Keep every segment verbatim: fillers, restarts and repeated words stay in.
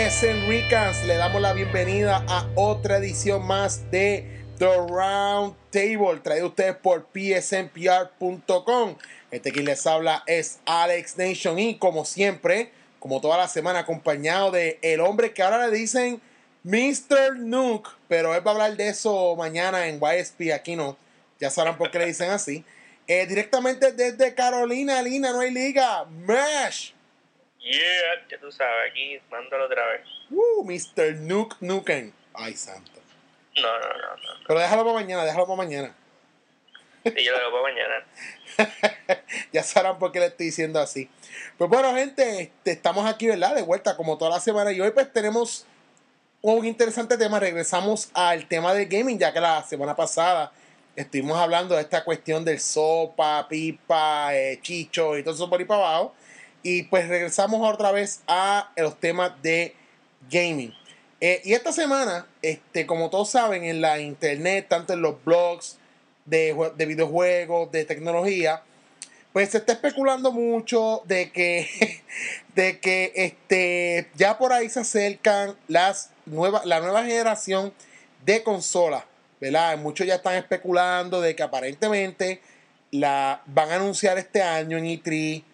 S N Ricans, le damos la bienvenida a otra edición más de The Round Table, traído a ustedes por P S N P R punto com. Este quien les habla es Alex Nation y como siempre, como toda la semana, acompañado de el hombre que ahora le dicen mister Nuke, pero él va a hablar de eso mañana en Y S P, aquí no, ya sabrán por qué le dicen así. Eh, directamente desde Carolina, Lina, no hay liga, Mesh. Yeah, ya tú sabes, aquí mándalo otra vez. Uh, mister Nuke Nuken. Ay, santo. No, no, no, no. no. Pero déjalo para mañana, déjalo para mañana. Sí, yo lo hago para mañana. Ya sabrán por qué le estoy diciendo así. Pues bueno, gente, este, estamos aquí, ¿verdad? De vuelta como toda la semana. Y hoy pues tenemos un interesante tema. Regresamos al tema del gaming, ya que la semana pasada estuvimos hablando de esta cuestión del sopa, pipa, eh, chicho y todo eso por ahí para abajo. Y pues regresamos otra vez a los temas de gaming. Eh, y esta semana, este, como todos saben, en la internet, tanto en los blogs de, de videojuegos, de tecnología, pues se está especulando mucho de que, de que este, ya por ahí se acercan las nuevas, la nueva generación de consolas, ¿verdad? Muchos ya están especulando de que aparentemente la van a anunciar este año en E tres.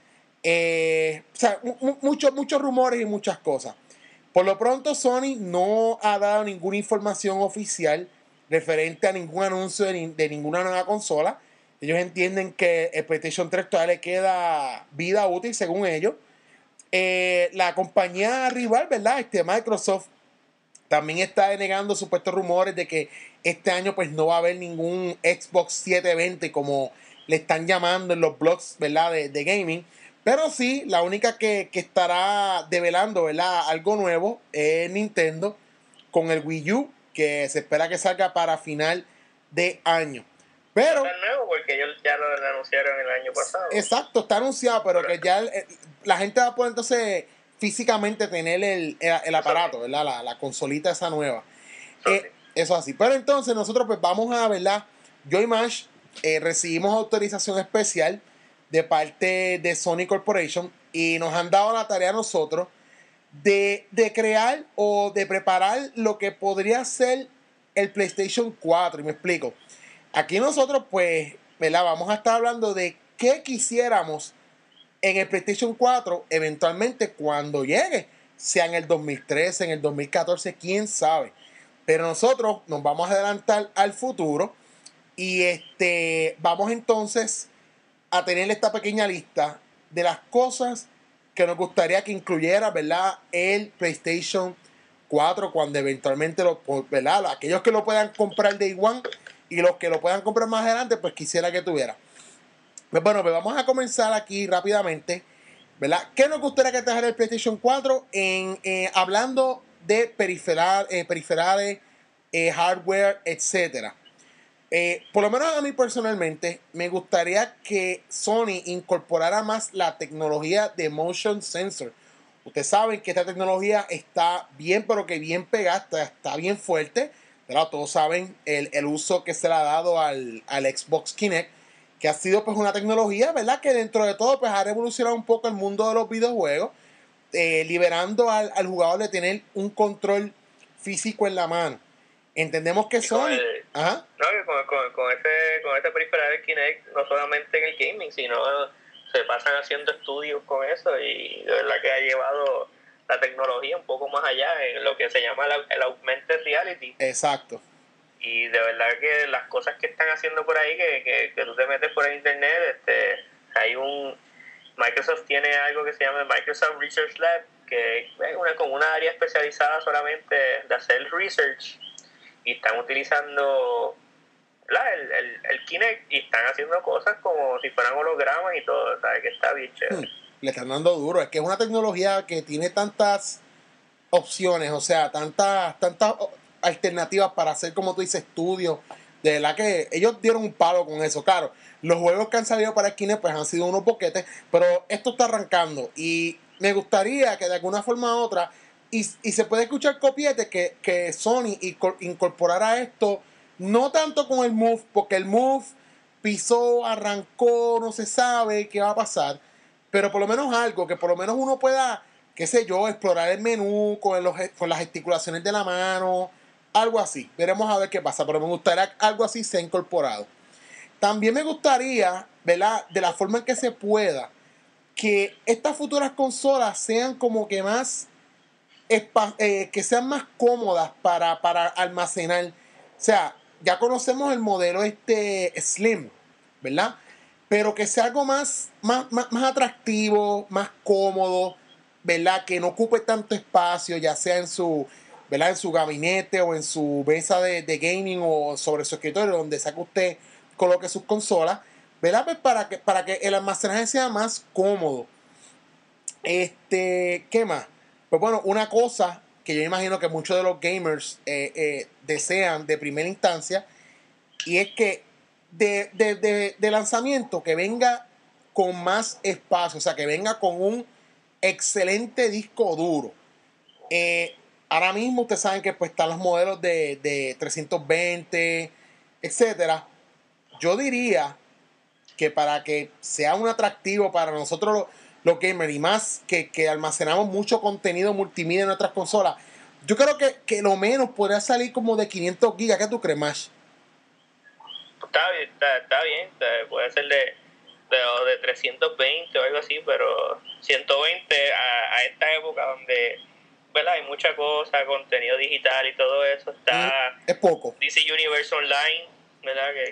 Eh, o sea, muchos muchos rumores y muchas cosas. Por lo pronto, Sony no ha dado ninguna información oficial referente a ningún anuncio de, de ninguna nueva consola. Ellos entienden que el PlayStation tres todavía le queda vida útil, según ellos. Eh, la compañía rival, ¿verdad? Este, Microsoft, también está denegando supuestos rumores de que este año pues no va a haber ningún Xbox setecientos veinte como le están llamando en los blogs, ¿verdad? De, de gaming. Pero sí, la única que, que estará develando, ¿verdad? Algo nuevo es Nintendo con el Wii U, que se espera que salga para final de año. Pero, no es nuevo porque ellos ya lo anunciaron el año pasado. Exacto, está anunciado, pero que ya el, la gente va a poder entonces físicamente tener el, el, el aparato, ¿verdad? La, la consolita esa nueva. Eso, Eh, eso así. Pero entonces nosotros pues vamos a, ¿verdad? Yo y Mash eh, recibimos autorización especial de parte de Sony Corporation y nos han dado la tarea a nosotros de, de crear o de preparar lo que podría ser el PlayStation cuatro. Y me explico. Aquí nosotros pues, ¿verdad? Vamos a estar hablando de qué quisiéramos en el PlayStation cuatro eventualmente cuando llegue, sea en el dos mil trece, en el dos mil catorce, quién sabe. Pero nosotros nos vamos a adelantar al futuro y este vamos entonces a tener esta pequeña lista de las cosas que nos gustaría que incluyera, ¿verdad? El PlayStation cuatro cuando eventualmente lo, ¿verdad? Aquellos que lo puedan comprar de igual y los que lo puedan comprar más adelante, pues quisiera que tuviera. Pues bueno, pues vamos a comenzar aquí rápidamente, ¿verdad? ¿Qué nos gustaría que trajera el PlayStation cuatro en, eh, hablando de periferal, eh, periferales, eh, hardware, etcétera? Eh, por lo menos a mí personalmente me gustaría que Sony incorporara más la tecnología de motion sensor. Ustedes saben que esta tecnología está bien, pero que bien pegada, está, está bien fuerte. ¿Verdad? Todos saben el, el uso que se le ha dado al, al Xbox Kinect, que ha sido pues una tecnología, ¿verdad? Que dentro de todo pues ha revolucionado un poco el mundo de los videojuegos, eh, liberando al, al jugador de tener un control físico en la mano. Entendemos que Sony... El, Ajá. No, que con, con, con, ese, con ese periferal del Kinect, no solamente en el gaming, sino se pasan haciendo estudios con eso y de verdad que ha llevado la tecnología un poco más allá en lo que se llama el, el augmented reality. Exacto. Y de verdad que las cosas que están haciendo por ahí, que, que, que tú te metes por el internet, este, hay un... Microsoft tiene algo que se llama Microsoft Research Lab, que es una, como una área especializada solamente de hacer research, y están utilizando la, el, el, el Kinect y están haciendo cosas como si fueran hologramas y todo, ¿sabes? Que está bien chévere. Hmm, le están dando duro. Es que es una tecnología que tiene tantas opciones, o sea, tantas, tantas alternativas para hacer, como tú dices, estudios. De verdad que ellos dieron un palo con eso. Claro, los juegos que han salido para el Kinect pues han sido unos boquetes, pero esto está arrancando y me gustaría que de alguna forma u otra, y, y se puede escuchar copiete, que, que Sony incorporara esto, no tanto con el Move, porque el Move pisó, arrancó, no se sabe qué va a pasar, pero por lo menos algo, que por lo menos uno pueda qué sé yo, explorar el menú con, los, con las gesticulaciones de la mano, algo así. Veremos a ver qué pasa, pero me gustaría algo así sea incorporado. También me gustaría, ¿verdad? De la forma en que se pueda, que estas futuras consolas sean como que más, eh, que sean más cómodas para, para almacenar. O sea, ya conocemos el modelo este Slim, ¿verdad? Pero que sea algo más, más, más, más atractivo, más cómodo, ¿verdad? Que no ocupe tanto espacio, ya sea en su, ¿verdad? En su gabinete o en su mesa de, de gaming o sobre su escritorio, donde sea que usted coloque sus consolas, ¿verdad? Pues para que, para que el almacenaje sea más cómodo. Este, ¿qué más? Pues bueno, una cosa que yo imagino que muchos de los gamers eh, eh, desean de primera instancia, y es que de, de, de, de lanzamiento que venga con más espacio, o sea, que venga con un excelente disco duro. Eh, ahora mismo ustedes saben que pues están los modelos de, de trescientos veinte, etcétera. Yo diría que para que sea un atractivo para nosotros los, los gamers y más que, que almacenamos mucho contenido multimedia en nuestras consolas, yo creo que, que lo menos podría salir como de quinientos gigas. ¿Qué tú crees, Mash? Está bien, está, está bien, está, puede ser de, de, de trescientos veinte o algo así, pero ciento veinte a, a esta época donde, ¿verdad? Hay mucha cosa, contenido digital y todo eso, está mm, es poco. D C Universe Online, ¿verdad? Que,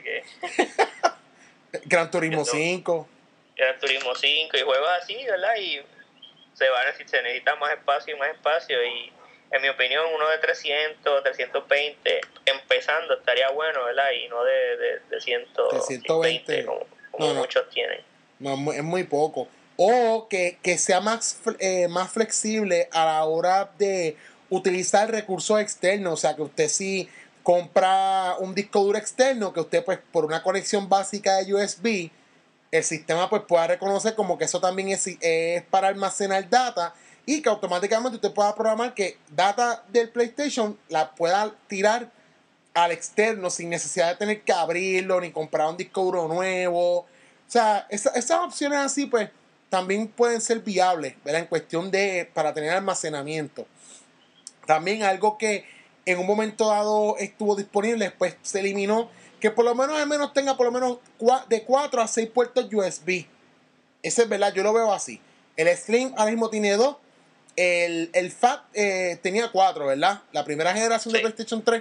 que Gran Turismo que cinco. Gran Turismo cinco y juegos así, ¿verdad? Y se va a necesitar, se necesita más espacio y más espacio y en mi opinión uno de trescientos, trescientos veinte empezando estaría bueno, ¿verdad? Y no de, de, de ciento veinte como, como no, no. muchos tienen. No, es muy poco. O que, que sea más, eh, más flexible a la hora de utilizar recursos externos. O sea, que usted sí compra un disco duro externo, que usted pues por una conexión básica de U S B, el sistema pues pueda reconocer como que eso también es, es para almacenar data y que automáticamente usted pueda programar que data del PlayStation la pueda tirar al externo sin necesidad de tener que abrirlo ni comprar un disco duro nuevo. O sea, esa, esas opciones así pues también pueden ser viables, ¿verdad? En cuestión de para tener almacenamiento. También algo que en un momento dado estuvo disponible, después se eliminó, que por lo menos al menos tenga por lo menos de cuatro a seis puertos U S B. Ese es verdad, yo lo veo así. El Slim ahora mismo tiene dos. El, el Fat eh, tenía cuatro, ¿verdad? La primera generación sí. de PlayStation tres.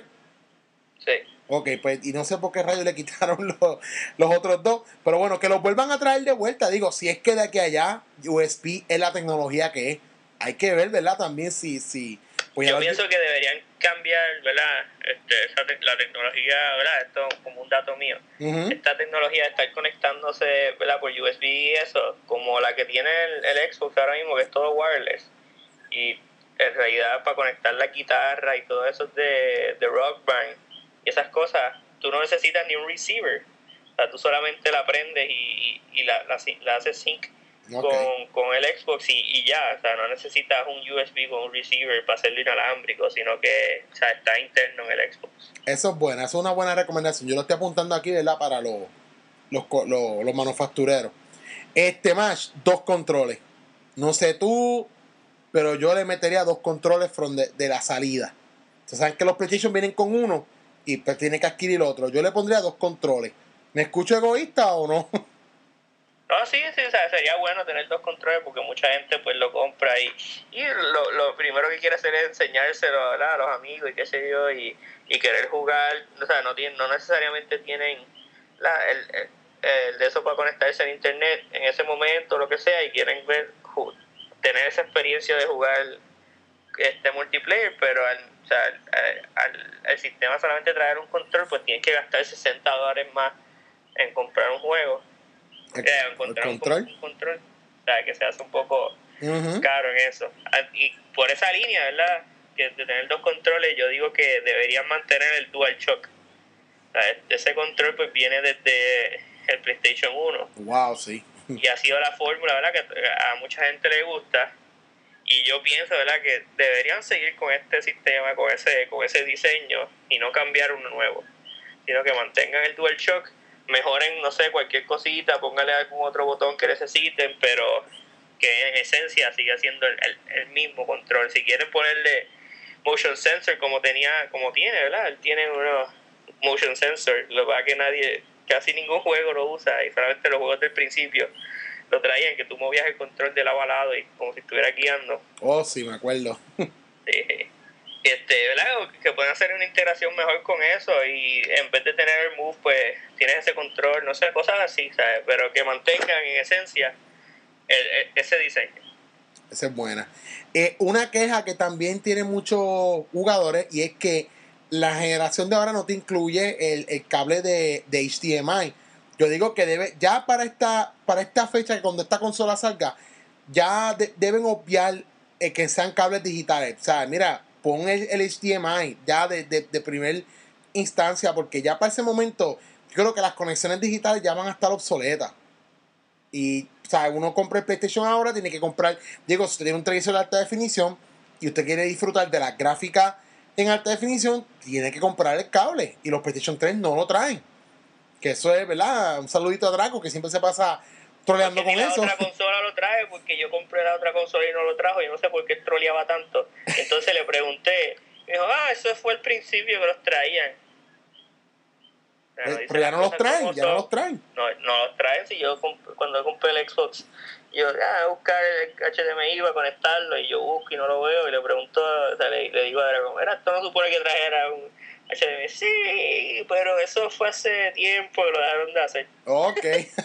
Sí. Ok, pues y no sé por qué rayos le quitaron los, los otros dos. Pero bueno, que los vuelvan a traer de vuelta. Digo, si es que de aquí a allá U S B es la tecnología que es. Hay que ver, ¿verdad? También si... si pues yo pienso que deberían cambiar, ¿verdad? Este, esa te- la tecnología, ¿verdad? Esto como un dato mío. Uh-huh. Esta tecnología de estar conectándose, ¿verdad? Por U S B y eso, como la que tiene el, el Xbox ahora mismo, que es todo wireless. Y en realidad para conectar la guitarra y todo eso de, de Rock Band y esas cosas, tú no necesitas ni un receiver. O sea, tú solamente la prendes y, y, y la, la, la haces sync okay. con, con el Xbox y, y ya. O sea, no necesitas un U S B con un receiver para hacerlo inalámbrico, sino que o sea, está interno en el Xbox. Eso es bueno, eso es una buena recomendación. Yo lo estoy apuntando aquí, ¿verdad? Para los, los, los, los manufactureros. Este Mash, dos controles. No sé tú, pero yo le metería dos controles from de, de la salida. Ustedes saben que los PlayStation vienen con uno y pues tiene que adquirir otro. Yo le pondría dos controles. ¿Me escucho egoísta o no? No, sí, sí, o sea, sería bueno tener dos controles porque mucha gente pues lo compra y, y lo, lo primero que quiere hacer es enseñárselo, ¿verdad? A los amigos y qué sé yo y, y querer jugar. O sea, no, tienen, no necesariamente tienen la, el, el, el de eso para conectarse al internet en ese momento, lo que sea, y quieren ver tener esa experiencia de jugar este multiplayer, pero al, o sea, al, al, al sistema solamente traer un control, pues tienes que gastar sesenta dólares más en comprar un juego, el, eh, encontrar el control. Un, un control, o sea, que se hace un poco uh-huh. caro en eso. Y por esa línea, ¿verdad? Que de tener dos controles, yo digo que deberían mantener el DualShock. O sea, ese control pues viene desde el PlayStation uno. Wow, sí. Y ha sido la fórmula, ¿verdad? Que a mucha gente le gusta. Y yo pienso, ¿verdad?, que deberían seguir con este sistema, con ese con ese diseño y no cambiar uno nuevo, sino que mantengan el DualShock, mejoren, no sé, cualquier cosita, pónganle algún otro botón que necesiten, pero que en esencia sigue siendo el, el, el mismo control. Si quieren ponerle motion sensor como tenía, como tiene, ¿verdad? Él tiene unos motion sensor, lo que pasa que nadie, casi ningún juego lo usa, y solamente los juegos del principio lo traían, que tú movías el control de lado a lado y como si estuviera guiando. Oh, sí, me acuerdo. Sí. Este, ¿verdad? Que pueden hacer una integración mejor con eso, y en vez de tener el move, pues tienes ese control, no sé, cosas así, ¿sabes? Pero que mantengan en esencia el, el, ese diseño. Esa es buena. Eh, una queja que también tiene muchos jugadores, y es que la generación de ahora no te incluye el, el cable de, de H D M I. Yo digo que debe, ya para esta, para esta fecha, cuando esta consola salga, ya de, deben obviar eh, que sean cables digitales. O sea, mira, pon el, el H D M I ya de, de, de primer instancia, porque ya para ese momento yo creo que las conexiones digitales ya van a estar obsoletas. Y, o sea, uno compra el PlayStation ahora, tiene que comprar, digo, si usted tiene un televisor de alta definición y usted quiere disfrutar de las gráficas en alta definición, tiene que comprar el cable. Y los PlayStation tres no lo traen. Que eso es, ¿verdad? Un saludito a Draco, que siempre se pasa troleando con la eso. La otra consola lo trae, porque yo compré la otra consola y no lo trajo. Yo no sé por qué troleaba tanto. Entonces le pregunté. Me dijo, ah, eso fue el principio que los traían. Pero, no pero ya no los traen, ya no los traen. No, no los traen. Si yo comp- cuando compré el Xbox, yo ah, a buscar el H D M I para conectarlo, y yo busco y no lo veo, y le pregunto, o sea, le, le digo a Dragon, mira, esto no supone que trajera un H D M I. Sí, pero eso fue hace tiempo que lo dejaron de hacer. Ok.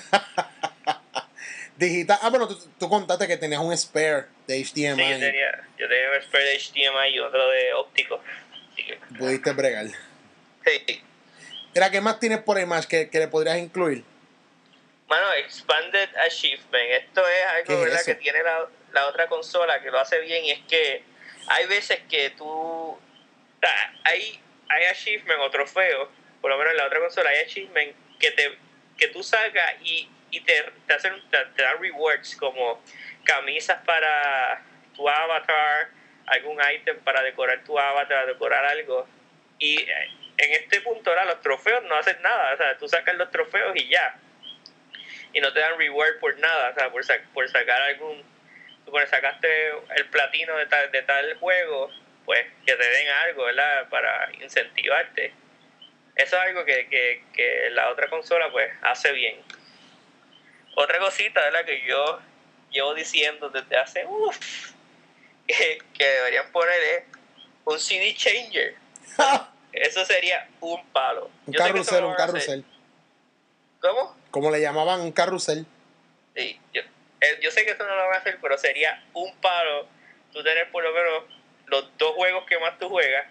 Digital. Ah, bueno, tú, tú contaste que tenías un spare de H D M I. Sí, yo tenía, yo tenía un spare de H D M I y otro de óptico. Que... Pudiste bregar. Sí. Mira, ¿qué más tienes por ahí más que, que le podrías incluir? Bueno, Expanded Achievement. Esto es algo, es ¿verdad?, eso? que tiene la, la otra consola que lo hace bien, y es que hay veces que tú... O sea, hay, hay achievement o trofeos, por lo menos en la otra consola hay achievement que, te, que tú sacas y, y te, te, hacen, te, te dan rewards, como camisas para tu avatar, algún ítem para decorar tu avatar, decorar algo. Y en este punto ahora los trofeos no hacen nada, o sea, tú sacas los trofeos y ya, y no te dan reward por nada, o sea, por, sac- por sacar algún, bueno, sacaste el platino de tal, de tal juego, pues que te den algo, ¿verdad?, para incentivarte. Eso es algo que, que, que la otra consola pues hace bien. Otra cosita, ¿verdad?, que yo llevo diciendo desde hace uff, que, que deberían poner es un C D changer. Eso sería un palo. Un Yo carrusel, sé que un carrusel. ¿Cómo? Como le llamaban, un carrusel. Sí, yo, eh, yo sé que eso no lo van a hacer, pero sería un palo tú tener por lo menos los dos juegos que más tú juegas.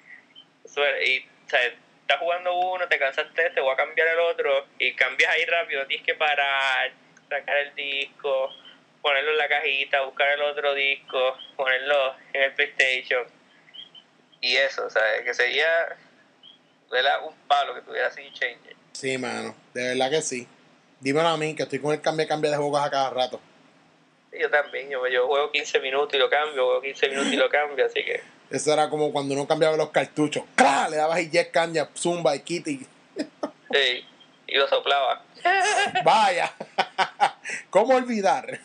Y, o sea, estás jugando uno, te cansaste, te voy a cambiar el otro, y cambias ahí rápido, tienes que parar, sacar el disco, ponerlo en la cajita, buscar el otro disco, ponerlo en el PlayStation. Y eso, o sea, que sería, ¿verdad?, un palo que tuviera así changer. Sí, mano, de verdad que sí. Dímelo a mí, que estoy con el cambio cambio de juegos a cada rato. Yo también, yo, yo juego quince minutos y lo cambio, juego quince minutos y lo cambio, así que... Eso era como cuando uno cambiaba los cartuchos. ¡Claro! Le dabas y Jet Kanya, Zumba y Kitty. Sí, y lo soplaba. Vaya. ¿Cómo olvidar?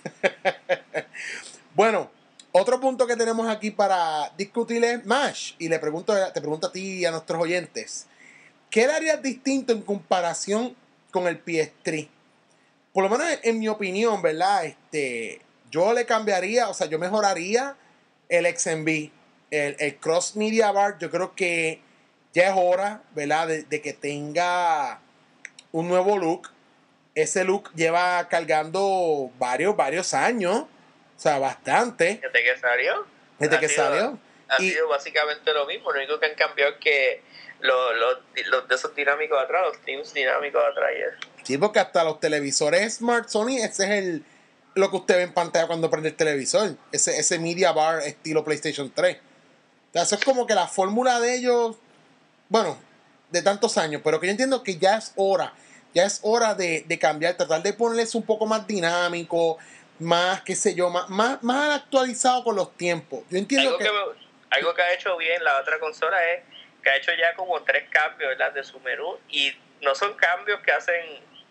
Bueno, otro punto que tenemos aquí para discutir es Mash. Y le pregunto, te pregunto a ti y a nuestros oyentes. ¿Qué harías distinto en comparación con el P S tres? Por lo menos en mi opinión, ¿verdad? Este, yo le cambiaría, o sea, yo mejoraría el X M V, el, el Cross Media Bar. Yo creo que ya es hora, ¿verdad? De, de que tenga un nuevo look. Ese look lleva cargando varios, varios años. O sea, bastante. ¿Desde que salió? Desde ha que sido, salió. Ha y, sido básicamente lo mismo. Lo único que han cambiado es que los, los, los de esos dinámicos atrás, los teams dinámicos atrás. Sí, porque hasta los televisores Smart Sony, ese es el lo que usted ve en pantalla cuando prende el televisor. Ese, ese media bar estilo PlayStation tres. O sea, eso es como que la fórmula de ellos, bueno, de tantos años, pero que yo entiendo que ya es hora. Ya es hora de, de cambiar, tratar de ponerles un poco más dinámico, más, qué sé yo, más, más, más actualizado con los tiempos. Yo entiendo algo que... que me, algo que ha hecho bien la otra consola es que ha hecho ya como tres cambios, ¿verdad?, de su menú, y no son cambios que hacen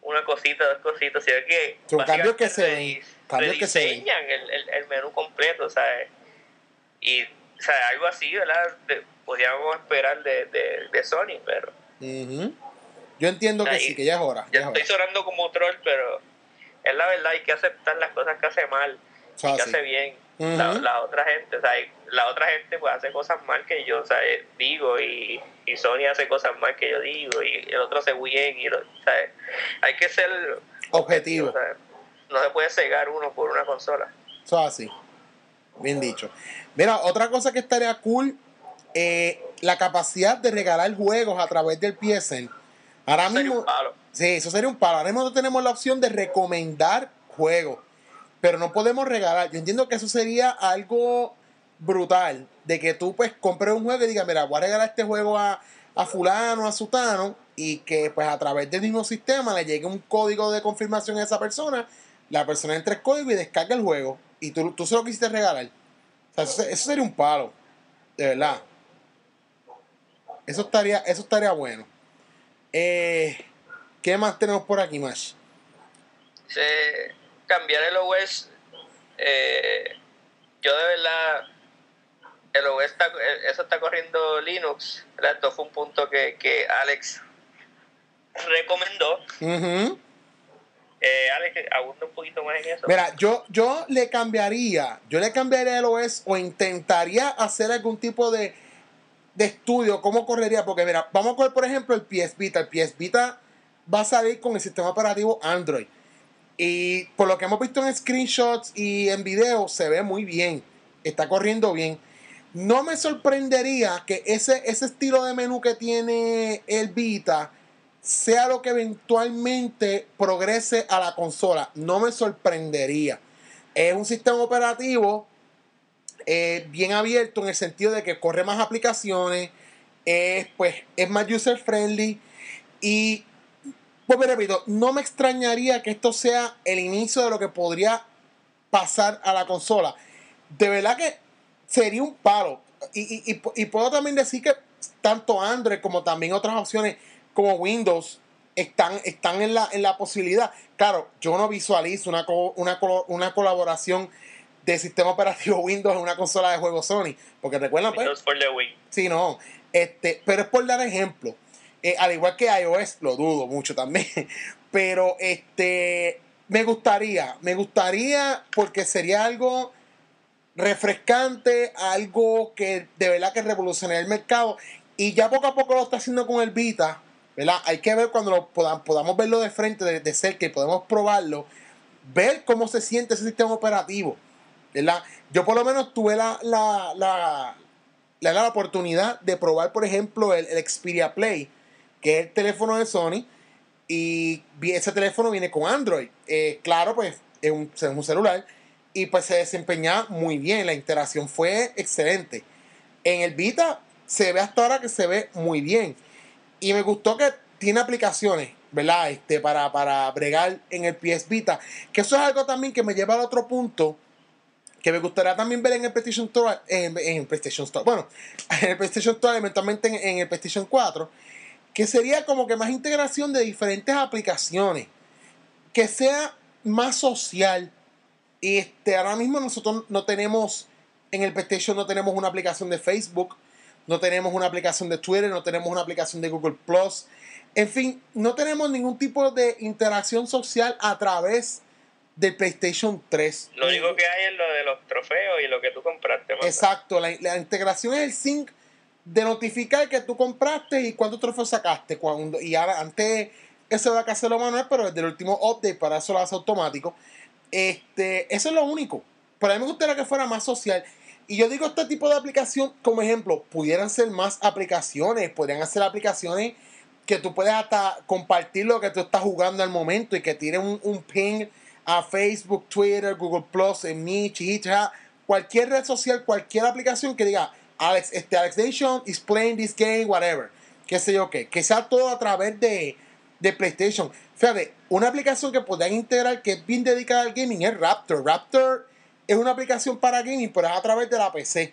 una cosita, dos cositas, sino que son cambios que se ven, cambios que se ven. El, el, el menú completo, ¿sabes? Y, o sea, algo así, ¿verdad? De, podríamos esperar de, de, de Sony, pero... Uh-huh. Yo entiendo que sí, que ya es hora. Ya, ya estoy es hora. sonando como troll, pero es la verdad, hay que aceptar las cosas que hace mal y que hace bien uh-huh. la, la otra gente. O sea, la otra gente pues hace cosas mal que yo, o sea, digo, y, y Sony hace cosas mal que yo digo, y el otro hace bien, y lo, o sea, hay que ser objetivo. objetivo, ¿sabes? No se puede cegar uno por una consola. Eso es así. Bien dicho. Mira, otra cosa que estaría cool, eh, la capacidad de regalar juegos a través del P S N. Ahora eso mismo, sería un palo. Sí, eso sería un palo. Ahora mismo no tenemos la opción de recomendar juegos, pero no podemos regalar. Yo entiendo que eso sería algo brutal, de que tú pues compres un juego y digas, mira, voy a regalar este juego a, a fulano, a sutano, y que pues a través del mismo sistema le llegue un código de confirmación a esa persona, la persona entre el código y descarga el juego, y tú, tú se lo quisiste regalar. O sea, eso, eso sería un palo, de verdad. Eso estaría, eso estaría bueno. Eh... ¿Qué más tenemos por aquí, Mash? Sí, cambiar el O S. Eh, yo de verdad, el O S está, eso está corriendo Linux. ¿Verdad? Esto fue un punto que, que Alex recomendó. Uh-huh. Eh, Alex, abunda un poquito más en eso. Mira, yo, yo le cambiaría, yo le cambiaría el O S o intentaría hacer algún tipo de, de estudio, cómo correría, porque mira, vamos a coger por ejemplo el P S Vita. El P S Vita va a salir con el sistema operativo Android. Y por lo que hemos visto en screenshots y en videos, se ve muy bien. Está corriendo bien. No me sorprendería que ese, ese estilo de menú que tiene el Vita sea lo que eventualmente progrese a la consola. No me sorprendería. Es un sistema operativo eh, bien abierto en el sentido de que corre más aplicaciones, eh, pues, es más user friendly y pues me repito, no me extrañaría que esto sea el inicio de lo que podría pasar a la consola. De verdad que sería un palo. Y, y, y, y puedo también decir que tanto Android como también otras opciones como Windows están, están en, la, en la posibilidad. Claro, yo no visualizo una, una, una colaboración de sistema operativo Windows en una consola de juegos Sony. Porque recuerdan, pues. Windows for the Wii. Sí, no. Este, pero es por dar ejemplo. Eh, al igual que iOS, lo dudo mucho también. Pero este me gustaría, me gustaría porque sería algo refrescante, algo que de verdad que revolucionaría el mercado. Y ya poco a poco lo está haciendo con el Vita, ¿verdad? Hay que ver cuando lo podamos, podamos verlo de frente, de, de cerca y podemos probarlo, ver cómo se siente ese sistema operativo, ¿verdad? Yo por lo menos tuve la, la, la, la, la oportunidad de probar, por ejemplo, el, el Xperia Play, que es el teléfono de Sony, y ese teléfono viene con Android. Eh, claro, pues es un, es un celular, y pues se desempeñaba muy bien, la interacción fue excelente. En el Vita se ve hasta ahora que se ve muy bien, y me gustó que tiene aplicaciones, ¿verdad? Este, para, para bregar en el P S Vita, que eso es algo también que me lleva al otro punto, que me gustaría también ver en el PlayStation Store, en, en el PlayStation Store, bueno, en el PlayStation Store, eventualmente en, en el PlayStation cuatro, que sería como que más integración de diferentes aplicaciones, que sea más social. Y este, ahora mismo nosotros no tenemos, en el PlayStation no tenemos una aplicación de Facebook, no tenemos una aplicación de Twitter, no tenemos una aplicación de Google Plus, en fin, no tenemos ningún tipo de interacción social a través del PlayStation tres. Lo único que hay es lo de los trofeos y lo que tú compraste. Manda. Exacto, la, la integración es el sync de notificar que tú compraste y cuántos trofeos sacaste. Cuando, y ahora, antes eso era que hacerlo manual, pero desde el último update para eso lo hace automático. Este, eso es lo único. Pero a mí me gustaría que fuera más social. Y yo digo este tipo de aplicación como ejemplo, pudieran ser más aplicaciones, podrían hacer aplicaciones que tú puedes hasta compartir lo que tú estás jugando al momento y que tire un, un ping a Facebook, Twitter, Google Plus, Meet, cualquier red social, cualquier aplicación que diga Alex, este Alex Nation is playing this game, whatever, qué sé yo qué, que sea todo a través de, de PlayStation. Fíjate, una aplicación que podrían integrar que es bien dedicada al gaming es Raptor. Raptor es una aplicación para gaming, pero es a través de la P C.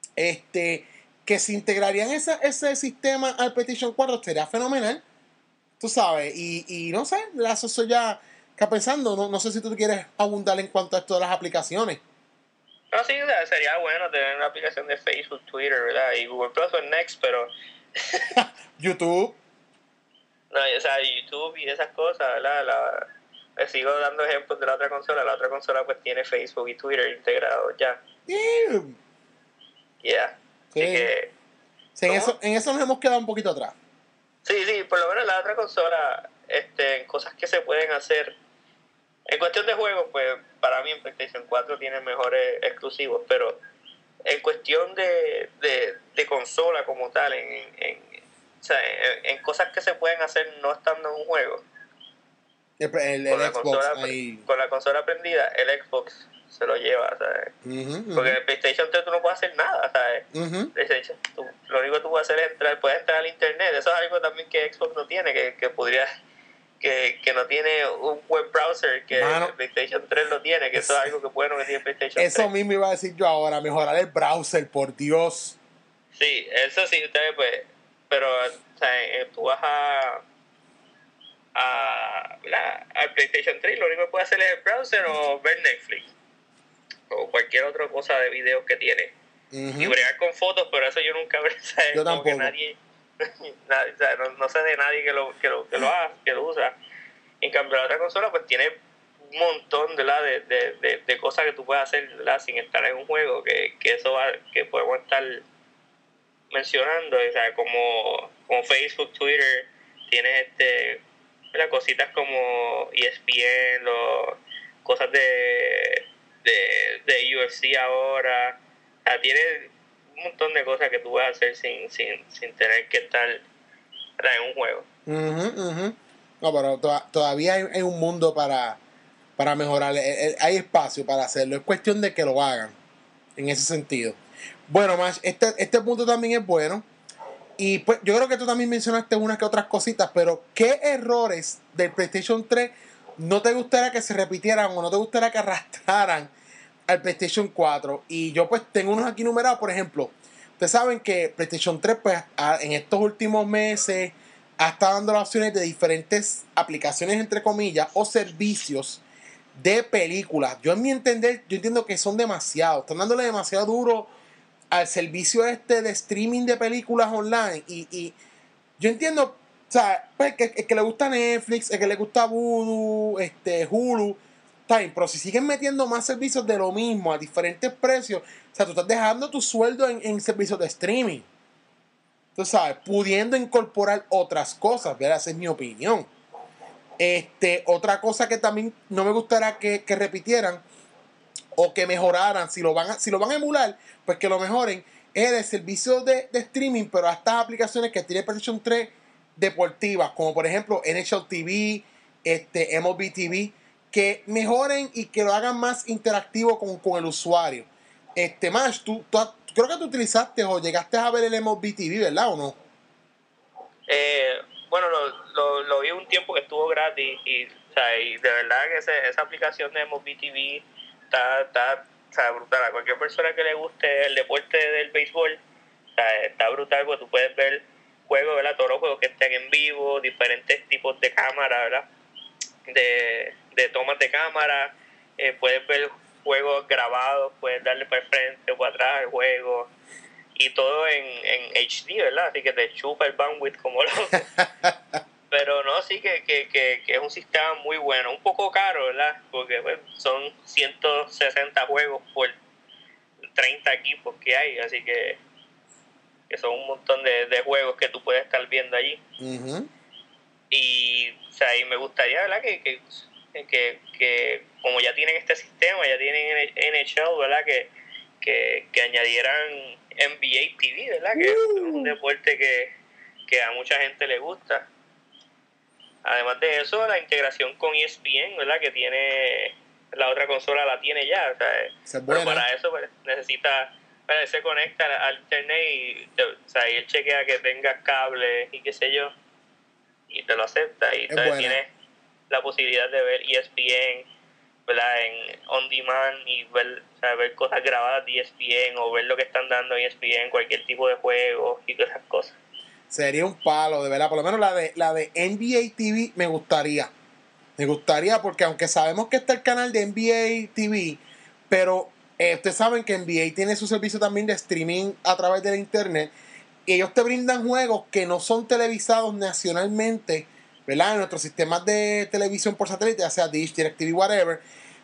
Este, que se integrarían esa, ese sistema al PlayStation cuatro sería fenomenal. tú sabes, y, y no sé, eso soy ya acá pensando, no, no sé si tú quieres abundar en cuanto a esto de las aplicaciones. No, sí, o sea, sería bueno tener una aplicación de Facebook, Twitter, ¿verdad? Y Google Plus o Next, pero... YouTube. No, o sea, YouTube y esas cosas, ¿verdad? La, les sigo dando ejemplos de la otra consola. La otra consola pues tiene Facebook y Twitter integrados ya. Yeah. Yeah. Sí. Así que... Sí, en, ¿Cómo? eso, en eso nos hemos quedado un poquito atrás. Sí, sí, por lo menos la otra consola, este, cosas que se pueden hacer. En cuestión de juegos, pues para mí en PlayStation cuatro tiene mejores exclusivos, pero en cuestión de, de, de consola como tal, en, en, o sea, en, en cosas que se pueden hacer no estando en un juego, El, el, con el la Xbox consola ahí. con la consola prendida, el Xbox se lo lleva, ¿sabes? Uh-huh, uh-huh. Porque en el PlayStation tres tú no puedes hacer nada, ¿sabes? Uh-huh. PlayStation, tú, lo único que tú puedes hacer es entrar, puedes entrar al internet. Eso es algo también que Xbox no tiene, que, que podría... Que, que no tiene un web browser que Mano, el PlayStation tres lo tiene, que es, eso es algo que bueno que tiene PlayStation eso tres. mismo iba a decir yo ahora, mejorar el browser, por Dios. Sí, eso sí, ustedes pues, pero o sea, tú vas a, a la, al PlayStation tres, lo único que puedes hacer es el browser o ver Netflix o cualquier otra cosa de videos que tiene. Uh-huh. Y bregar con fotos, pero eso yo nunca veré, ¿sabes? Yo Como tampoco. que nadie, nadie o sea, no, no sé de nadie que lo, que lo, que lo haga, que lo usa. En cambio, la otra consola pues tiene un montón de, de, de, de cosas que tú puedes hacer, ¿verdad? Sin estar en un juego, que, que eso va, que podemos estar mencionando, o sea, como, como Facebook, Twitter, tienes este, las cositas como E S P N, los, cosas de, de, de U F C ahora, o sea, tienes un montón de cosas que tú puedes hacer sin, sin, sin tener que estar en un juego. Uh-huh, uh-huh. No, pero to- todavía hay, hay un mundo para, para mejorar, hay espacio para hacerlo, es cuestión de que lo hagan, en ese sentido. Bueno, Mash, este, este punto también es bueno. Y pues yo creo que tú también mencionaste unas que otras cositas, pero ¿qué errores del PlayStation tres no te gustaría que se repitieran o no te gustaría que arrastraran al PlayStation cuatro? Y yo pues tengo unos aquí numerados, por ejemplo. Ustedes saben que PlayStation tres pues en estos últimos meses ha estado dando las opciones de diferentes aplicaciones, entre comillas, o servicios de películas. Yo en mi entender, yo entiendo que son demasiados. Están dándole demasiado duro al servicio este de streaming de películas online. Y, y yo entiendo, o sea, pues que, el que le gusta Netflix, el que le gusta Vudu, este, Hulu, time, pero si siguen metiendo más servicios de lo mismo a diferentes precios, o sea, tú estás dejando tu sueldo en, en servicios de streaming. Tú sabes, pudiendo incorporar otras cosas, ¿verdad? Esa es mi opinión. Este, otra cosa que también no me gustaría que, que repitieran o que mejoraran, si lo van a, si lo van a emular, pues que lo mejoren, es el servicio de, de streaming, pero a estas aplicaciones que tiene PlayStation tres deportivas, como por ejemplo N H L T V, este, M L B T V, que mejoren y que lo hagan más interactivo con, con el usuario. Este, Mash, tú, tú, creo que tú utilizaste o llegaste a ver el M L B T V, ¿verdad o no? Eh, bueno, lo, lo, lo vi un tiempo que estuvo gratis y, o sea, y de verdad que ese, esa aplicación de M L B T V está, está o sea, brutal. A cualquier persona que le guste el deporte del béisbol, o sea, está brutal porque tú puedes ver juegos, ¿verdad? Todos los juegos que estén en vivo, diferentes tipos de cámara, ¿verdad? De, de tomas de cámara, eh, puedes ver juegos grabados, puedes darle para el frente o para atrás al juego. Y todo en, en H D, ¿verdad? Así que te chupa el bandwidth como loco. Pero no, sí que, que, que, que es un sistema muy bueno. Un poco caro, ¿verdad? Porque pues, son ciento sesenta juegos por treinta equipos que hay. Así que, que son un montón de, de juegos que tú puedes estar viendo allí. Uh-huh. Y, o sea, y me gustaría, ¿verdad? Que, que, que, que como ya tienen este sistema, ya tienen N H L, ¿verdad? Que, que, que añadieran N B A T V, ¿verdad? Que uh. es un deporte que, que a mucha gente le gusta. Además de eso, la integración con E S P N, ¿verdad? Que tiene la otra consola, la tiene ya, o sea, pero para eso pues, necesita, para se conecta al, al internet y, o sea, y él chequea que tenga cable y qué sé yo, y te lo acepta y tienes la posibilidad de ver E S P N, ¿verdad? En on demand y ver, o sea, ver cosas grabadas de E S P N o ver lo que están dando en E S P N, cualquier tipo de juego y todas esas cosas. Sería un palo, de verdad. Por lo menos la de, la de N B A T V me gustaría. Me gustaría porque aunque sabemos que está el canal de N B A T V, pero eh, ustedes saben que N B A tiene su servicio también de streaming a través de la internet. Y ellos te brindan juegos que no son televisados nacionalmente, ¿verdad? En nuestros sistemas de televisión por satélite, ya sea Dish, DirecTV, whatever.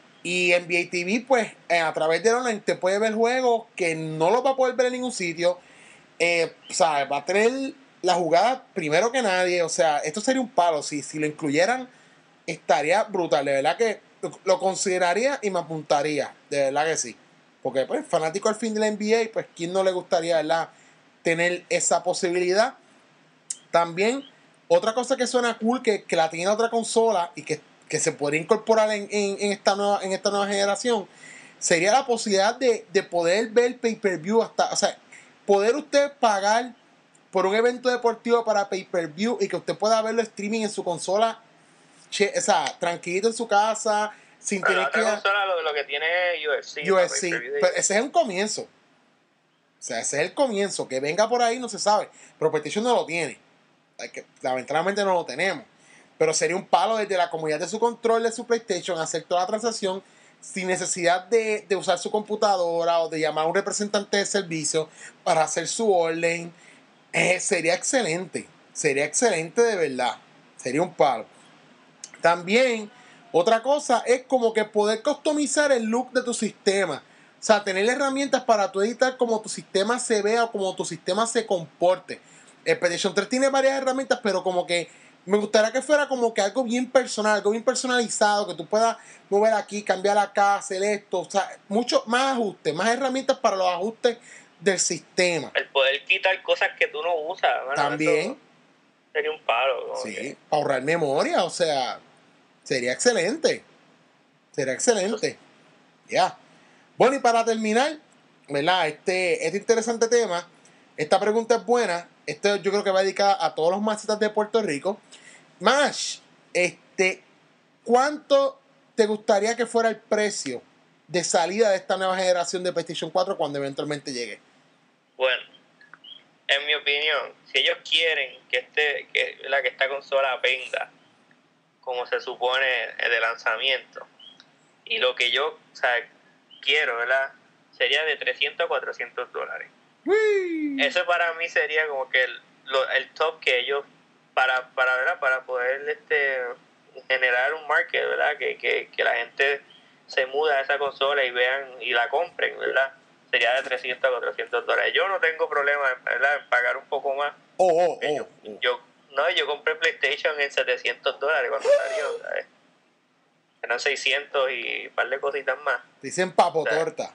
Y N B A T V, pues, eh, a través de online te puede ver juegos que no los va a poder ver en ningún sitio. Eh, o sea, va a tener la jugada primero que nadie. O sea, esto sería un palo. Si, si lo incluyeran, estaría brutal. De verdad que lo, lo consideraría y me apuntaría. De verdad que sí. Porque, pues, fanático al fin de la N B A, pues, ¿quién no le gustaría, verdad, tener esa posibilidad? También, otra cosa que suena cool, que, que la tiene otra consola y que, que se podría incorporar en, en, en, esta nueva, en esta nueva generación, sería la posibilidad de, de poder ver pay-per-view hasta, o sea, poder usted pagar por un evento deportivo para pay-per-view y que usted pueda verlo streaming en su consola, che, o sea, tranquilito en su casa, sin Pero tener la otra que... consola lo, lo que tiene es U F C. U F C, pero ese es un comienzo. O sea, ese es el comienzo. Que venga por ahí no se sabe. Pero PlayStation no lo tiene. Que, lamentablemente no lo tenemos. Pero sería un palo desde la comodidad de su control de su PlayStation hacer toda la transacción sin necesidad de, de usar su computadora o de llamar a un representante de servicio para hacer su orden. Eh, sería excelente. Sería excelente de verdad. Sería un palo. También, otra cosa es como que poder customizar el look de tu sistema. O sea, tener herramientas para tú editar cómo tu sistema se vea o cómo tu sistema se comporte. El PlayStation tres tiene varias herramientas, pero como que me gustaría que fuera como que algo bien personal, algo bien personalizado, que tú puedas mover aquí, cambiar acá, hacer esto. O sea, mucho más ajustes, más herramientas para los ajustes del sistema. El poder quitar cosas que tú no usas, bueno, también sería un palo. Sí, que... para ahorrar memoria, o sea, sería excelente. Sería excelente. Ya. Yeah. Bueno, y para terminar, ¿verdad? Este, este interesante tema, esta pregunta es buena. Esto yo creo que va dedicada a todos los macetas de Puerto Rico. Mash, este, ¿cuánto te gustaría que fuera el precio de salida de esta nueva generación de PlayStation cuatro cuando eventualmente llegue? Bueno, en mi opinión, si ellos quieren que este, que la que esta consola venga como se supone de lanzamiento, y lo que yo, o sea, quiero, ¿verdad? Sería de trescientos a cuatrocientos dólares. ¡Wee! Eso para mí sería como que el, lo, el top que ellos, para, para, ¿verdad? Para poder este, generar un market, ¿verdad? Que, que, que la gente se muda a esa consola y vean y la compren, ¿verdad? Sería de trescientos a cuatrocientos dólares. Yo no tengo problema, ¿verdad?, en pagar un poco más. Oh, oh, oh, yo, oh. yo, no, yo compré PlayStation en setecientos dólares cuando salió, ¿sabes? Eran seiscientos y un par de cositas más. Dicen papo torta.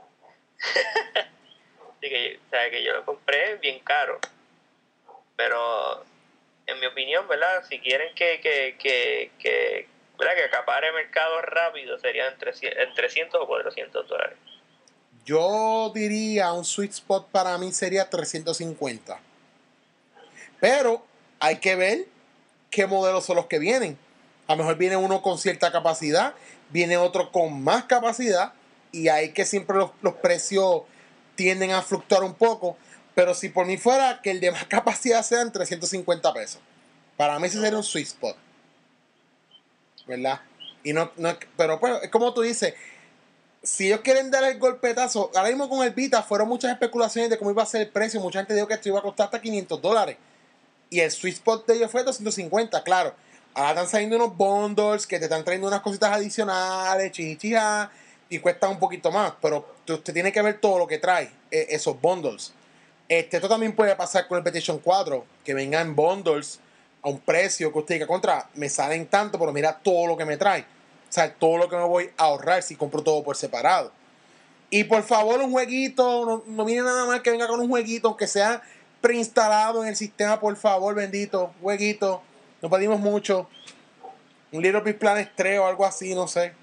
Así que, o sea, que yo lo compré bien caro. Pero, en mi opinión, ¿verdad? Si quieren que, que, que, que, ¿verdad?, que acapare el mercado rápido, serían en trescientos o cuatrocientos dólares. Yo diría un sweet spot para mí sería trescientos cincuenta. Pero hay que ver qué modelos son los que vienen. A lo mejor viene uno con cierta capacidad, viene otro con más capacidad, y ahí que siempre los, los precios tienden a fluctuar un poco. Pero si por mí fuera que el de más capacidad sean trescientos cincuenta pesos, para mí ese sería un sweet spot, ¿verdad? Y no, no, pero pues es como tú dices, si ellos quieren dar el golpetazo, ahora mismo con el Vita fueron muchas especulaciones de cómo iba a ser el precio. Mucha gente dijo que esto iba a costar hasta quinientos dólares. Y el sweet spot de ellos fue doscientos cincuenta, claro. Ahora están saliendo unos bundles que te están trayendo unas cositas adicionales, chichichija, y cuestan un poquito más. Pero usted tiene que ver todo lo que trae eh, esos bundles. Este, esto también puede pasar con el PlayStation cuatro, que vengan bundles a un precio que usted diga, contra, me salen tanto, pero mira todo lo que me trae. O sea, todo lo que me voy a ahorrar si compro todo por separado. Y por favor, un jueguito, no, no viene nada mal que venga con un jueguito, aunque sea preinstalado en el sistema, por favor, bendito, jueguito. No pedimos mucho. Un Little Big Planet tres o algo así, no sé.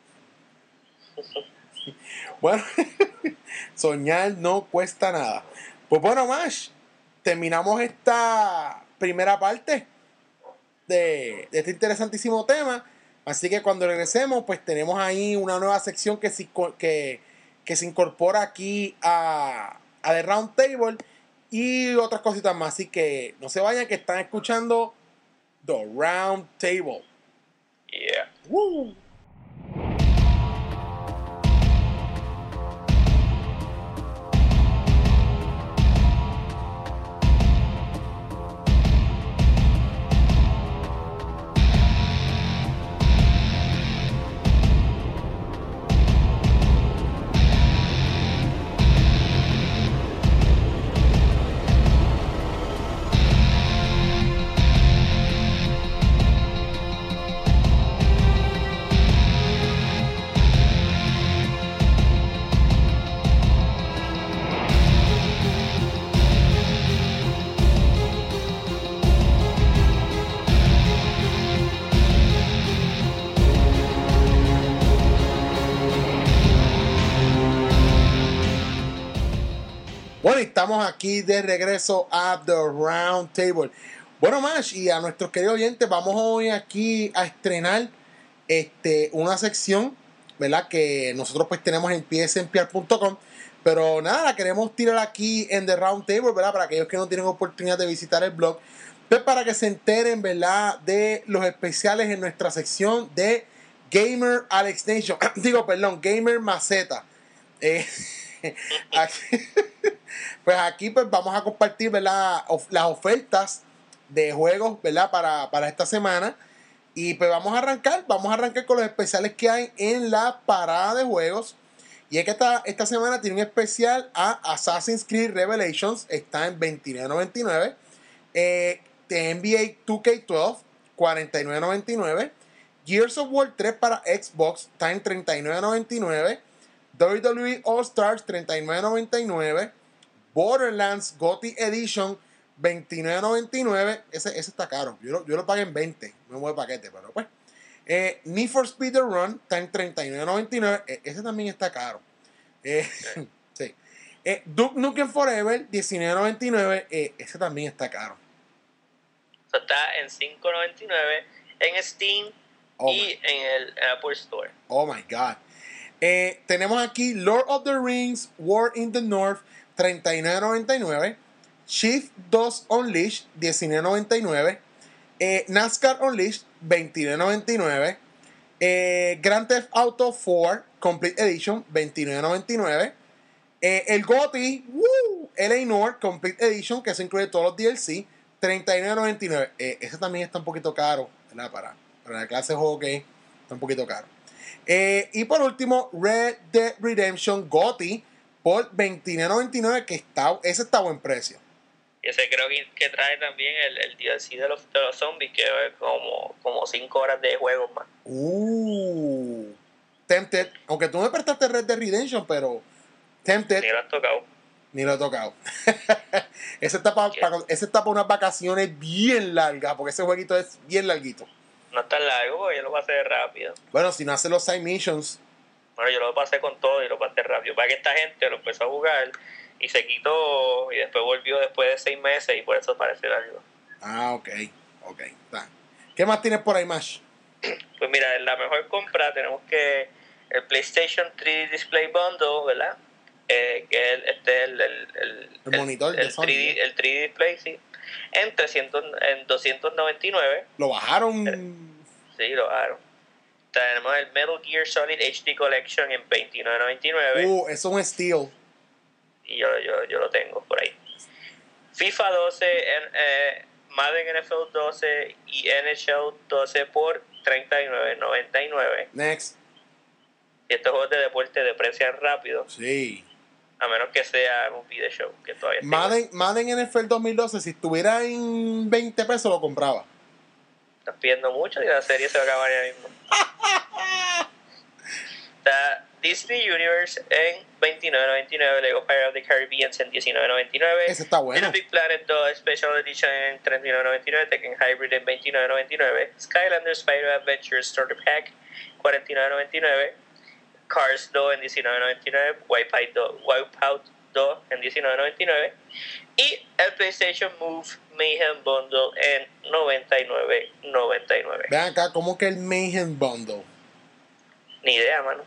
Bueno, soñar no cuesta nada. Pues bueno, Mash, terminamos esta primera parte de, de este interesantísimo tema. Así que cuando regresemos, pues tenemos ahí una nueva sección que se, que, que se incorpora aquí a, a The Round Table. y otras cositas más. Así que no se vayan, que están escuchando The Round Table. Yeah. Woo. Bueno, y estamos aquí de regreso a The Round Table. Bueno, Mash, y a nuestros queridos oyentes, vamos hoy aquí a estrenar este, una sección, ¿verdad? Que nosotros pues tenemos en p s n p r punto com. Pero nada, la queremos tirar aquí en The Round Table, ¿verdad? Para aquellos que no tienen oportunidad de visitar el blog. Pues para que se enteren, ¿verdad? De los especiales en nuestra sección de Gamer Alex Nation. Digo, perdón, Gamer Maceta. Eh, aquí, pues aquí pues vamos a compartir, ¿verdad? Of, las ofertas de juegos, ¿verdad? Para, para esta semana. Y pues vamos a arrancar, vamos a arrancar con los especiales que hay en la parada de juegos. Y es que esta, esta semana tiene un especial a Assassin's Creed Revelations, está en veintinueve noventa y nueve. Eh, de N B A dos K doce, cuarenta y nueve noventa y nueve. Gears of War tres para Xbox, está en treinta y nueve noventa y nueve. W W E All Stars, treinta y nueve noventa y nueve. Borderlands G O T Y Edition, veintinueve noventa y nueve. Ese, ese está caro. Yo lo, yo lo pagué en veinte. No me voy de paquete, pero pues. Eh, Need for Speed The Run está en treinta y nueve noventa y nueve. Eh, ese también está caro. Eh, sí. Eh, Duke Nukem Forever, diecinueve noventa y nueve. Eh, ese también está caro. So, está en cinco noventa y nueve en Steam oh y my. en el Apple Store. Oh my God. Eh, tenemos aquí Lord of the Rings, War in the North, treinta y nueve noventa y nueve. Shift dos Unleashed, diecinueve noventa y nueve. Eh, NASCAR Unleashed, veintinueve noventa y nueve. Eh, Grand Theft Auto cuatro Complete Edition, veintinueve noventa y nueve. Eh, el G O T Y, woo, L A Noire Complete Edition, que eso incluye todos los D L C, treinta y nueve noventa y nueve. Eh, ese también está un poquito caro, ¿verdad? Para, para la clase de juego que está un poquito caro. Eh, y por último, Red Dead Redemption G O T Y por veintinueve noventa y nueve, que está, ese está a buen precio. Y ese creo que, que trae también el, el D L C de los, de los zombies, que es como, como cinco horas de juego más. Uh, Tempted, aunque tú me prestaste Red Dead Redemption, pero Tempted. Ni lo has tocado. Ni lo he tocado. ese está para pa, pa unas vacaciones bien largas, porque ese jueguito es bien larguito. No es tan largo, porque yo lo pasé rápido. Bueno, si no hace los side missions. Bueno, yo lo pasé con todo y lo pasé rápido. Para que esta gente lo empezó a jugar y se quitó y después volvió después de seis meses y por eso parece largo. Ah, ok. Ok. Está. ¿Qué más tienes por ahí, Mash? Pues mira, en la mejor compra tenemos que el PlayStation tres D Display Bundle, ¿verdad? Eh, que es este, el, el, el, el monitor el, de Sony, el, tres D, ¿eh? El tres D Display, sí. En, trescientos, en doscientos noventa y nueve. ¿Lo bajaron? Sí, lo bajaron. Tenemos el Metal Gear Solid H D Collection en veintinueve noventa y nueve. Uh, eso es un steal. Y yo, yo, yo lo tengo por ahí. FIFA doce, en, eh, Madden N F L doce y N H L doce por treinta y nueve noventa y nueve. Next. Y estos juegos de deporte deprecian rápido. Sí. A menos que sea un video show, que todavía Madden, Madden N F L dos mil doce, si estuviera en veinte pesos lo compraba. Estás pidiendo mucho y la serie se va a acabar ya mismo. Está Disney Universe en veintinueve noventa y nueve, Lego Pirates of the Caribbean en diecinueve noventa y nueve. Ese está bueno. Little Big Planet dos Special Edition en treinta y nueve noventa y nueve, Tekken Hybrid en veintinueve noventa y nueve, Skylanders Spider Adventure Starter Pack cuarenta y nueve noventa y nueve, Cars dos en diecinueve noventa y nueve, Wipeout dos, Wipeout dos en diecinueve noventa y nueve y el PlayStation Move Mayhem Bundle en noventa y nueve noventa y nueve. Vean acá, ¿cómo que el Mayhem Bundle? Ni idea, mano.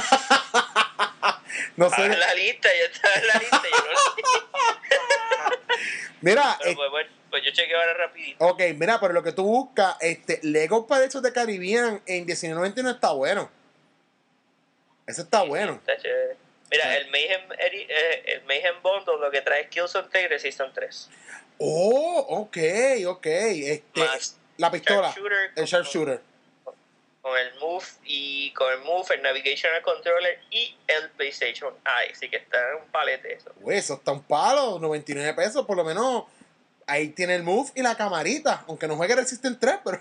No sé. En la lista, ya estaba en la lista. Yo no Mira, Pero, eh, pues, bueno, pues yo chequeo ahora rapidito. ok, mira, pero lo que tú buscas, este, Lego Pirates of the Caribbean en diecinueve noventa y uno está bueno. Ese está Sí, sí, bueno. está chévere. Mira, Ah. el Mayhem, Edi- eh, el Mayhem Bundle lo que trae es Killzone tres y Resistance tres. Oh, ok, ok. Este, Más la pistola, Sharpshooter el con, sharpshooter. con el Move y con el Move, el Navigational Controller y el PlayStation Eye. Así que está en un palete eso. Uy, eso está un palo, noventa y nueve pesos, por lo menos. Ahí tiene el move y la camarita, aunque no juegue Resistance tres, pero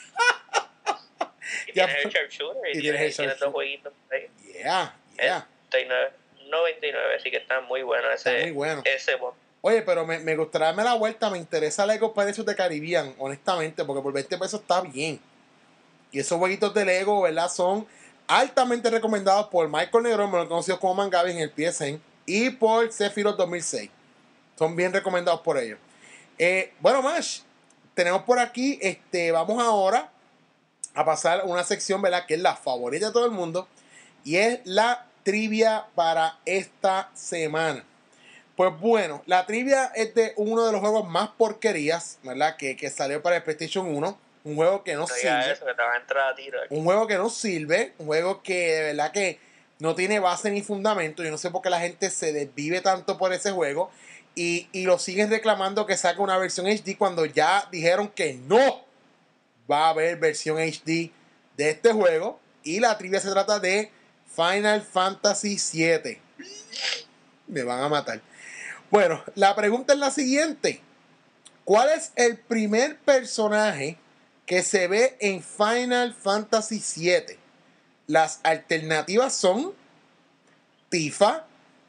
Y ya, tienes el Sharpshooter y, y tienes el tienes, tienes dos sharpshooter. jueguitos ahí. Yeah, El yeah. noventa y nueve, así que está muy bueno Está ese, muy bueno. ese mod. Oye, pero me, me gustaría darme la vuelta, me interesa Lego Pirates of the Caribbean, honestamente, porque por veinte pesos está bien. Y esos jueguitos de Lego, ¿verdad? Son altamente recomendados por Michael Negrón, me lo conocido como Mangabi en el P S N, y por Sephiroth dos mil seis. Son bien recomendados por ellos. Eh, bueno, Mash, tenemos por aquí, este, vamos ahora a pasar a una sección, ¿verdad? Que es la favorita de todo el mundo, y es la trivia para esta semana. Pues bueno, la trivia es de uno de los juegos más porquerías, ¿verdad? Que, que salió para el PlayStation uno. Un juego que no, No digas sirve. eso, que te vas a entrar a tiro aquí. Un juego que no sirve. Un juego que de verdad que no tiene base ni fundamento. Yo no sé por qué la gente se desvive tanto por ese juego. Y, y lo siguen reclamando que saque una versión H D cuando ya dijeron que no va a haber versión H D de este juego. Y la trivia se trata de Final Fantasy siete. Me van a matar. Bueno, la pregunta es la siguiente. ¿Cuál es el primer personaje que se ve en Final Fantasy siete? Las alternativas son Tifa,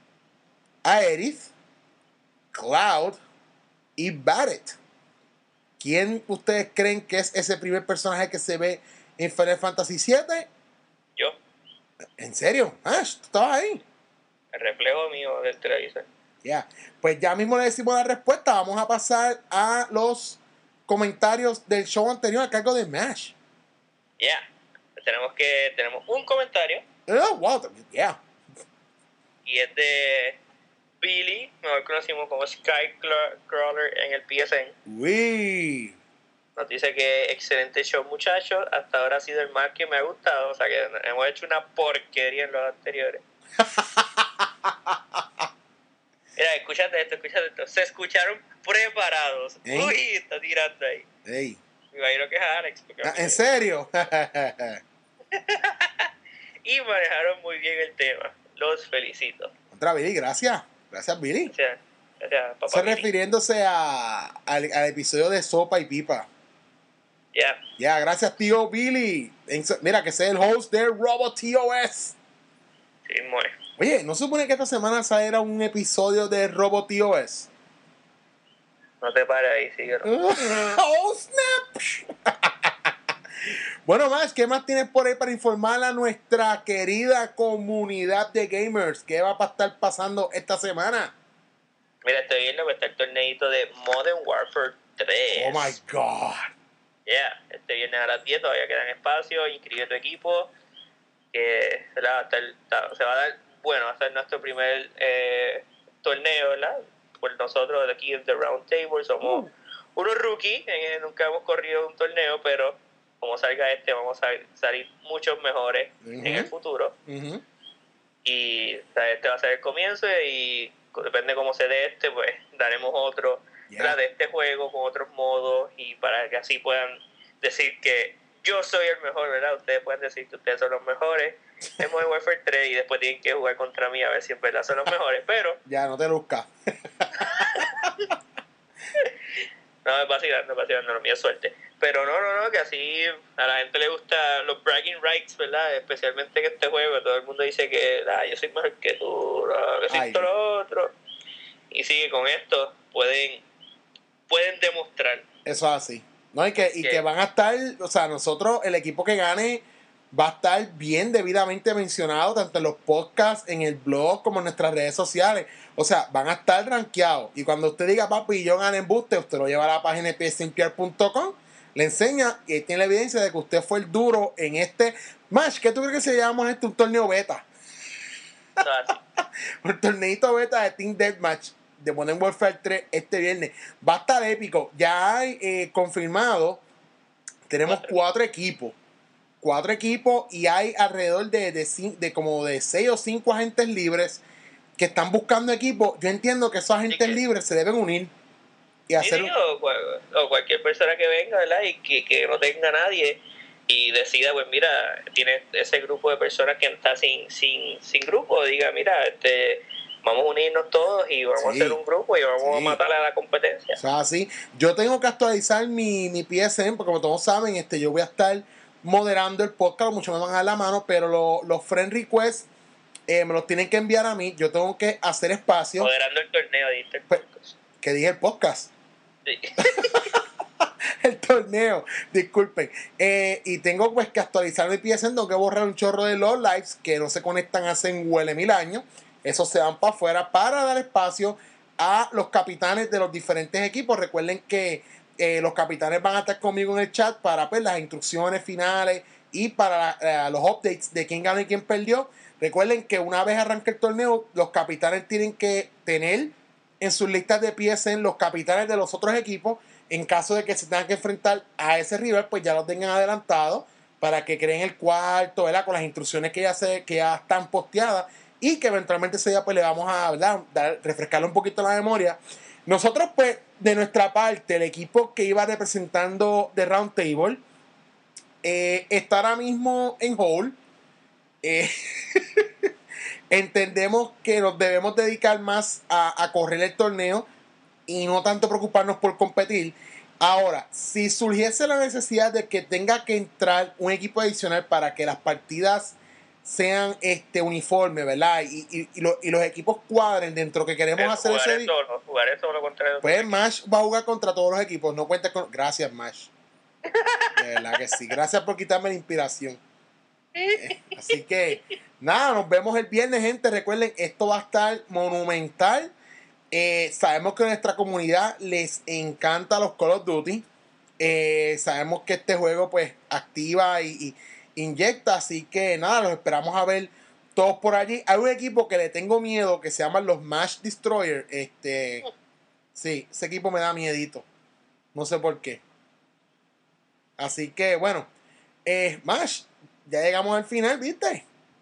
Aerith, Cloud y Barret. ¿Quién ustedes creen que es ese primer personaje que se ve en Final Fantasy siete? Yo, ¿En serio? Ash, ¿tú estabas ahí? el reflejo mío del televisor. Ya, yeah. Pues ya mismo le decimos la respuesta. Vamos a pasar a los comentarios del show anterior a cargo de Mash. Ya, yeah. tenemos que tenemos un comentario. Oh, wow, yeah. Y es de Billy, mejor conocimos como Skycrawler en el P S N. Uy. Nos dice que excelente show, muchachos. Hasta ahora ha sido el más que me ha gustado. O sea que hemos hecho una porquería en los anteriores. Mira, escúchate esto, escúchate esto. Se escucharon preparados. ¿Eh? Uy, está tirando ahí. Ey. Me imagino que es Alex. Ah, ¿en serio? Y manejaron muy bien el tema. Los felicito. Contra Billy, gracias. Gracias, Billy. Gracias, gracias papá. Eso Billy. refiriéndose a, al, al episodio de Sopa y Pipa. Ya. Yeah. Ya, yeah, gracias, tío Billy. Mira, que sea el host de RoboTOS. Sí, muere. Oye, ¿no se supone que esta semana saliera un episodio de RoboTOS? No te pares ahí, síguelo. ¡Oh, snap! Bueno, más, ¿qué más tienes por ahí para informar a nuestra querida comunidad de gamers? ¿Qué va a estar pasando esta semana? Mira, estoy viendo que está el torneito de Modern Warfare tres. Oh my God. Yeah, este viernes a las diez todavía quedan espacios. Inscribe tu equipo. Que va a estar, se va a dar, bueno, va a ser nuestro primer eh, torneo, ¿verdad? Por nosotros de aquí en The Round Table somos uh. unos rookies, eh, nunca hemos corrido un torneo, pero como salga este vamos a salir muchos mejores uh-huh. en el futuro. Uh-huh. Y o sea, este va a ser el comienzo y depende cómo se dé este, pues daremos otro yeah. de este juego con otros modos y para que así puedan decir que yo soy el mejor, ¿verdad? Ustedes pueden decir que ustedes son los mejores en Modern Warfare tres y después tienen que jugar contra mí a ver si en verdad son los mejores, pero... Ya, no te luzcas. No, es vacilando, es vacilando, no, mía suerte. Pero no, no, no, que así a la gente le gusta los bragging rights, ¿verdad? Especialmente en este juego, todo el mundo dice que ah, yo soy mejor que tú, no, que soy Ay, todo lo otro. Y sigue con esto, pueden, pueden demostrar. Eso es así. No, y que, y que van a estar, o sea, nosotros, el equipo que gane va a estar bien debidamente mencionado, tanto en los podcasts, en el blog, como en nuestras redes sociales. O sea, van a estar rankeados. Y cuando usted diga, papi, yo gané en Buste, usted lo lleva a la página de p s n p r punto com, le enseña y tiene la evidencia de que usted fue el duro en este match. ¿Qué tú crees que se llama este? Un torneo beta. Un torneito beta de Team Deathmatch. de Modern Warfare tres este viernes. Va a estar épico. Ya hay eh, confirmado, tenemos cuatro. cuatro equipos. Cuatro equipos y hay alrededor de, de, de, de como de seis o cinco agentes libres que están buscando equipos. Yo entiendo que esos agentes sí, que... libres se deben unir y hacer... Sí, o, o cualquier persona que venga, ¿verdad? Y que, que no tenga nadie y decida, pues mira, tiene ese grupo de personas que está sin, sin, sin grupo, diga, mira, este... vamos a unirnos todos y vamos sí, a hacer un grupo y vamos sí. a matar a la competencia. O sea, sí. Yo tengo que actualizar mi, mi P S N, porque como todos saben, este, yo voy a estar moderando el podcast, muchos me van a dar la mano, pero lo, los friend requests eh, me los tienen que enviar a mí. Yo tengo que hacer espacio. Moderando el torneo, dijiste el podcast. ¿Qué dije el podcast? Sí. El torneo, disculpen. Eh, y tengo pues que actualizar mi P S N, tengo que borrar un chorro de los lives que no se conectan hace huele mil años. Esos se van para afuera para dar espacio a los capitanes de los diferentes equipos. Recuerden que eh, los capitanes van a estar conmigo en el chat para pues, las instrucciones finales y para eh, los updates de quién ganó y quién perdió. Recuerden que una vez arranque el torneo, los capitanes tienen que tener en sus listas de P S N los capitanes de los otros equipos. En caso de que se tengan que enfrentar a ese rival, pues ya lo tengan adelantado para que creen el cuarto, ¿verdad? Con las instrucciones que ya, se, que ya están posteadas. Y que eventualmente ese día pues le vamos a ¿verdad? Dar, refrescarle un poquito la memoria. Nosotros pues de nuestra parte, el equipo que iba representando de Roundtable eh, está ahora mismo en hold. Eh, entendemos que nos debemos dedicar más a, a correr el torneo y no tanto preocuparnos por competir. Ahora, si surgiese la necesidad de que tenga que entrar un equipo adicional para que las partidas sean este uniformes, ¿verdad? Y, y, y, lo, y los equipos cuadren dentro que queremos Pero hacer ese día. Jugaré solo contra el Pues Mash va a jugar contra todos los equipos. No cuenta con. Gracias, Mash. De verdad que sí. Gracias por quitarme la inspiración. Eh, así que, nada, nos vemos el viernes, gente. Recuerden, esto va a estar monumental. Eh, sabemos que a nuestra comunidad les encanta los Call of Duty. Eh, sabemos que este juego, pues, activa y. y inyecta, así que nada, los esperamos a ver todos por allí. Hay un equipo que le tengo miedo que se llaman los Mash Destroyer. Este, sí, ese equipo me da miedito. No sé por qué. Así que bueno, eh, Mash, ya llegamos al final, ¿viste?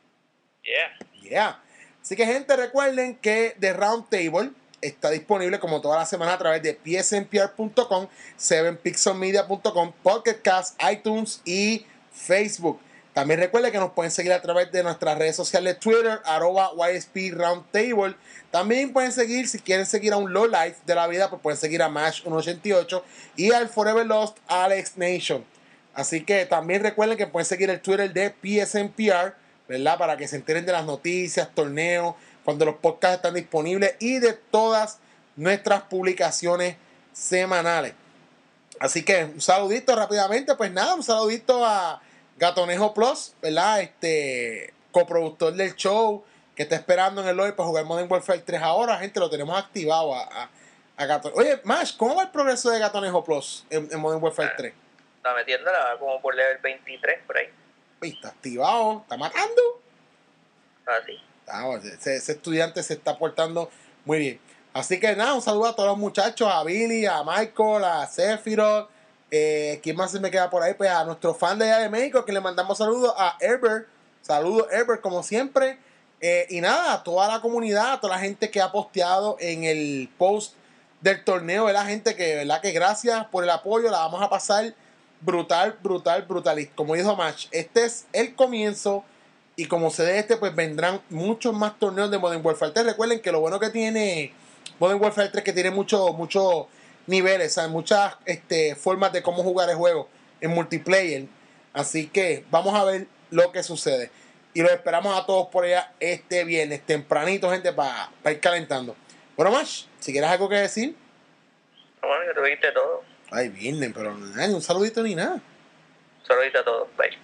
Yeah. Yeah. Así que gente, recuerden que The Roundtable está disponible como toda la semana a través de P S N P R punto com, seven pixel media punto com, Pocket Cast, iTunes y Facebook. También recuerden que nos pueden seguir a través de nuestras redes sociales, Twitter, arroba Y S P Roundtable. También pueden seguir, si quieren seguir a un low life de la vida, pues pueden seguir a Mash ciento ochenta y ocho y al Forever Lost Alex Nation. Así que también recuerden que pueden seguir el Twitter de P S N P R, ¿verdad? Para que se enteren de las noticias, torneos, cuando los podcasts están disponibles y de todas nuestras publicaciones semanales. Así que un saludito rápidamente, pues nada, un saludito a Gatonejo Plus, ¿verdad? Este coproductor del show que está esperando en el lobby para jugar Modern Warfare tres ahora, gente, lo tenemos activado a, a, a Gatonejo. Oye, Mash, ¿cómo va el progreso de Gatonejo Plus en, en Modern Warfare tres? Está metiéndola como por level veintitrés, por ahí. Está activado, está matando. Ah, sí. Ah, ese, ese estudiante se está portando muy bien. Así que nada, un saludo a todos los muchachos, a Billy, a Michael, a Sephiroth. Eh, ¿Quién más se me queda por ahí? Pues a nuestro fan de allá de México, que le mandamos saludos a Herbert. Saludos, Herbert, como siempre. Eh, y nada, a toda la comunidad, a toda la gente que ha posteado en el post del torneo, la gente que, ¿verdad? Que gracias por el apoyo, la vamos a pasar brutal, brutal, brutal. Como dijo Match, este es el comienzo. Y como se de este, pues vendrán muchos más torneos de Modern Warfare tres. Recuerden que lo bueno que tiene Modern Warfare tres, que tiene muchos muchos niveles, ¿sabes? Muchas este, formas de cómo jugar el juego en multiplayer. Así que vamos a ver lo que sucede. Y los esperamos a todos por allá este viernes, tempranito, gente, para pa ir calentando. Bueno, Mash, si quieres algo que decir. Bueno, que tú dijiste todo. Ay, viernes, pero nada, ni un saludito ni nada. Un saludito a todos. Bye.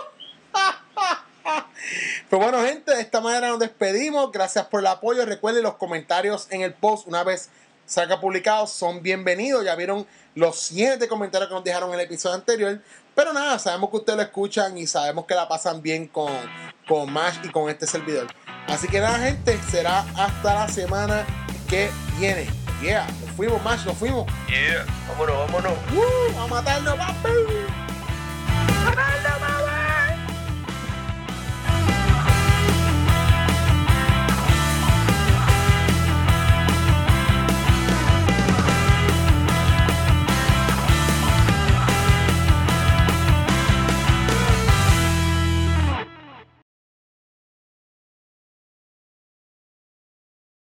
Pues bueno, gente, de esta manera nos despedimos. Gracias por el apoyo. Recuerden, los comentarios en el post, una vez salga publicado, son bienvenidos. Ya vieron los cientos de comentarios que nos dejaron en el episodio anterior. Pero nada, sabemos que ustedes lo escuchan y sabemos que la pasan bien con, con Mash y con este servidor. Así que nada, gente, será hasta la semana que viene. Yeah, nos fuimos, Mash, nos fuimos. Yeah, vámonos, vámonos. Uh, a matarnos, papi.